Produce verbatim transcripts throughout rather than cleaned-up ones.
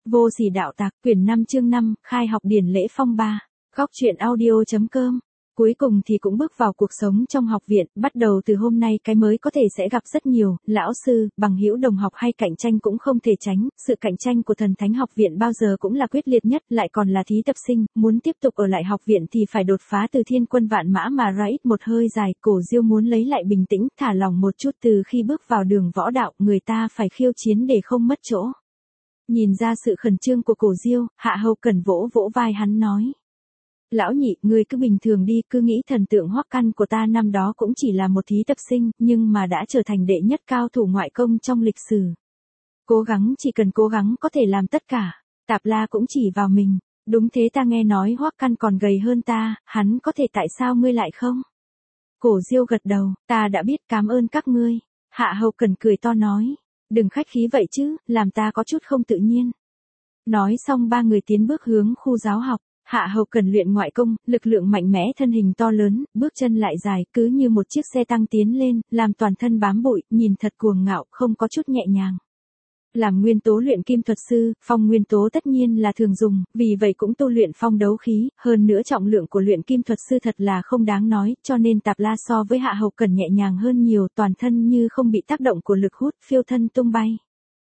Vô sỉ đạo tặc, quyển năm chương năm, khai học điển lễ phong ba. Góc truyện audio.com. Cuối cùng thì cũng bước vào cuộc sống trong học viện, bắt đầu từ hôm nay cái mới có thể sẽ gặp rất nhiều, lão sư, bằng hữu đồng học hay cạnh tranh cũng không thể tránh, sự cạnh tranh của thần thánh học viện bao giờ cũng là quyết liệt nhất, lại còn là thí tập sinh, muốn tiếp tục ở lại học viện thì phải đột phá từ thiên quân vạn mã mà ra ít một hơi dài, Cổ Diêu muốn lấy lại bình tĩnh, thả lỏng một chút từ khi bước vào đường võ đạo, người ta phải khiêu chiến để không mất chỗ. Nhìn ra sự khẩn trương của Cổ Diêu, Hạ Hầu Cẩn vỗ vỗ vai hắn nói. Lão nhị, ngươi cứ bình thường đi, cứ nghĩ thần tượng Hoắc Căn của ta năm đó cũng chỉ là một thí tập sinh, nhưng mà đã trở thành đệ nhất cao thủ ngoại công trong lịch sử. Cố gắng, chỉ cần cố gắng có thể làm tất cả. Tạp La cũng chỉ vào mình. Đúng thế, ta nghe nói Hoắc Căn còn gầy hơn ta, hắn có thể, tại sao ngươi lại không? Cổ Diêu gật đầu, ta đã biết, cảm ơn các ngươi. Hạ Hầu Cẩn cười to nói. Đừng khách khí vậy chứ, làm ta có chút không tự nhiên. Nói xong ba người tiến bước hướng khu giáo học. Hạ Hầu Cẩn luyện ngoại công, lực lượng mạnh mẽ, thân hình to lớn, bước chân lại dài, cứ như một chiếc xe tăng tiến lên, làm toàn thân bám bụi, nhìn thật cuồng ngạo, không có chút nhẹ nhàng. Làm nguyên tố luyện kim thuật sư, phong nguyên tố tất nhiên là thường dùng, vì vậy cũng tu luyện phong đấu khí, hơn nữa trọng lượng của luyện kim thuật sư thật là không đáng nói, cho nên Tạp La so với Hạ Hầu Cẩn nhẹ nhàng hơn nhiều, toàn thân như không bị tác động của lực hút, phiêu thân tung bay.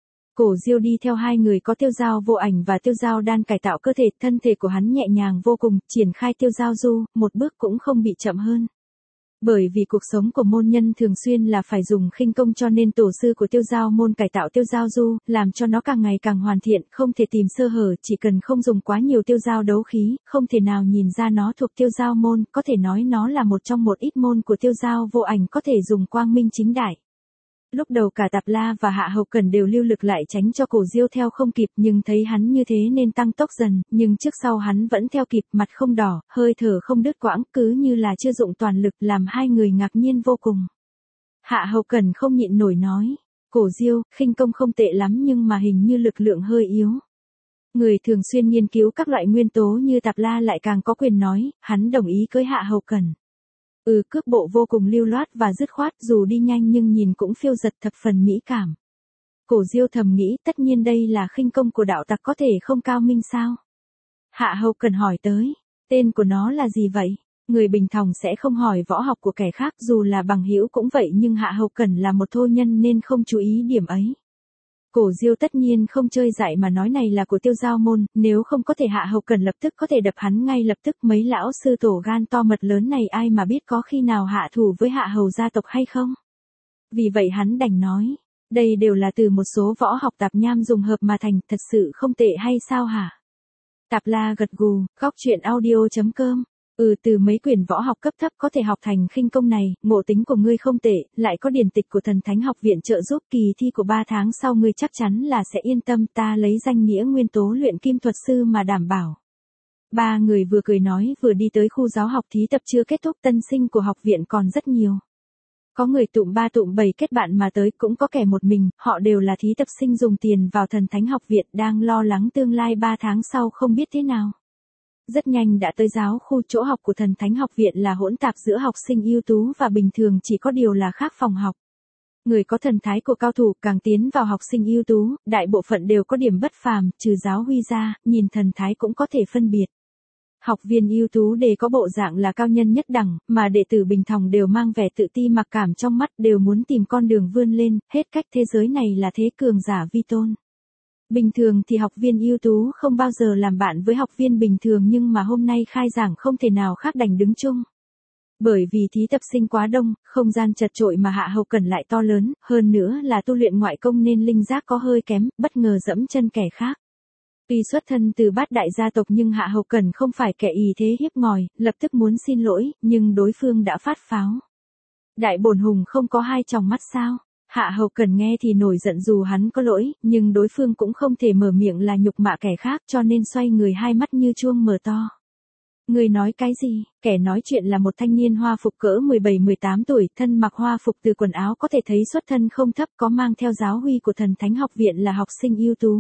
Cổ Diêu đi theo hai người có tiêu dao vô ảnh và tiêu dao đan cải tạo cơ thể, thân thể của hắn nhẹ nhàng vô cùng, triển khai tiêu dao du, một bước cũng không bị chậm hơn. Bởi vì cuộc sống của môn nhân thường xuyên là phải dùng khinh công, cho nên tổ sư của tiêu dao môn cải tạo tiêu dao du, làm cho nó càng ngày càng hoàn thiện, không thể tìm sơ hở, chỉ cần không dùng quá nhiều tiêu dao đấu khí, không thể nào nhìn ra nó thuộc tiêu dao môn, có thể nói nó là một trong một ít môn của tiêu dao vô ảnh có thể dùng quang minh chính đại. Lúc đầu cả Tạp La và Hạ Hầu Cẩn đều lưu lực lại tránh cho Cổ Diêu theo không kịp, nhưng thấy hắn như thế nên tăng tốc dần, nhưng trước sau hắn vẫn theo kịp, mặt không đỏ, hơi thở không đứt quãng, cứ như là chưa dụng toàn lực, làm hai người ngạc nhiên vô cùng. Hạ Hầu Cẩn không nhịn nổi nói, Cổ Diêu, khinh công không tệ lắm nhưng mà hình như lực lượng hơi yếu. Người thường xuyên nghiên cứu các loại nguyên tố như Tạp La lại càng có quyền nói, hắn đồng ý cưới Hạ Hầu Cẩn. Ừ, cước bộ vô cùng lưu loát và dứt khoát, dù đi nhanh nhưng nhìn cũng phiêu giật, thập phần mỹ cảm. Cổ Diêu thầm nghĩ, tất nhiên đây là khinh công của đạo tặc, có thể không cao minh sao? Hạ Hầu Cẩn hỏi tới, tên của nó là gì vậy? Người bình thường sẽ không hỏi võ học của kẻ khác, dù là bằng hữu cũng vậy, nhưng Hạ Hầu Cẩn là một thô nhân nên không chú ý điểm ấy. Cổ Diêu tất nhiên không chơi dại mà nói này là của tiêu giao môn, nếu không có thể Hạ Hầu Cẩn lập tức có thể đập hắn ngay lập tức, mấy lão sư tổ gan to mật lớn này ai mà biết có khi nào hạ thủ với Hạ Hầu gia tộc hay không. Vì vậy hắn đành nói, đây đều là từ một số võ học tạp nham dùng hợp mà thành, thật sự không tệ hay sao hả? Tạp La gật gù, góc truyện audio.com. Ừ, từ mấy quyển võ học cấp thấp có thể học thành khinh công này, ngộ tính của ngươi không tệ, lại có điển tịch của thần thánh học viện trợ giúp, kỳ thi của ba tháng sau ngươi chắc chắn là sẽ yên tâm, ta lấy danh nghĩa nguyên tố luyện kim thuật sư mà đảm bảo. Ba người vừa cười nói vừa đi tới khu giáo học, thí tập chưa kết thúc, tân sinh của học viện còn rất nhiều. Có người tụm ba tụm bảy kết bạn mà tới, cũng có kẻ một mình, họ đều là thí tập sinh dùng tiền vào thần thánh học viện, đang lo lắng tương lai ba tháng sau không biết thế nào. Rất nhanh đã tới giáo khu, chỗ học của thần thánh học viện là hỗn tạp giữa học sinh ưu tú và bình thường, chỉ có điều là khác phòng học. Người có thần thái của cao thủ càng tiến vào học sinh ưu tú, đại bộ phận đều có điểm bất phàm, trừ giáo huy ra, nhìn thần thái cũng có thể phân biệt. Học viên ưu tú đều có bộ dạng là cao nhân nhất đẳng, mà đệ tử bình thường đều mang vẻ tự ti mặc cảm trong mắt, đều muốn tìm con đường vươn lên, hết cách, thế giới này là thế cường giả vi tôn. Bình thường thì học viên ưu tú không bao giờ làm bạn với học viên bình thường, nhưng mà hôm nay khai giảng không thể nào khác, đành đứng chung. Bởi vì thí tập sinh quá đông, không gian chật chội mà Hạ Hầu Cẩn lại to lớn, hơn nữa là tu luyện ngoại công nên linh giác có hơi kém, bất ngờ dẫm chân kẻ khác. Tuy xuất thân từ bát đại gia tộc nhưng Hạ Hầu Cẩn không phải kẻ ỷ thế hiếp ngòi, lập tức muốn xin lỗi, nhưng đối phương đã phát pháo. Đại bổn hùng không có hai tròng mắt sao? Hạ Hầu Cẩn nghe thì nổi giận, dù hắn có lỗi, nhưng đối phương cũng không thể mở miệng là nhục mạ kẻ khác, cho nên xoay người, hai mắt như chuông mở to. Người nói cái gì? Kẻ nói chuyện là một thanh niên hoa phục cỡ mười bảy mười tám tuổi, thân mặc hoa phục, từ quần áo có thể thấy xuất thân không thấp, có mang theo giáo huy của thần thánh học viện, là học sinh ưu tú.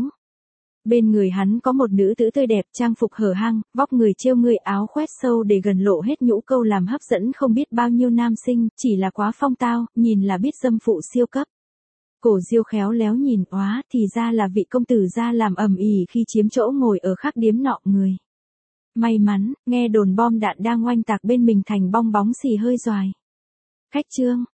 Bên người hắn có một nữ tử tươi đẹp, trang phục hở hang, vóc người trêu người, áo khoét sâu để gần lộ hết nhũ câu, làm hấp dẫn không biết bao nhiêu nam sinh, chỉ là quá phong tao, nhìn là biết dâm phụ siêu cấp. Cổ Diêu khéo léo nhìn, oá, thì ra là vị công tử ra làm ầm ĩ khi chiếm chỗ ngồi ở khác điếm nọ người. May mắn, nghe đồn bom đạn đang oanh tạc bên mình thành bong bóng xì hơi doài. Khách Trương,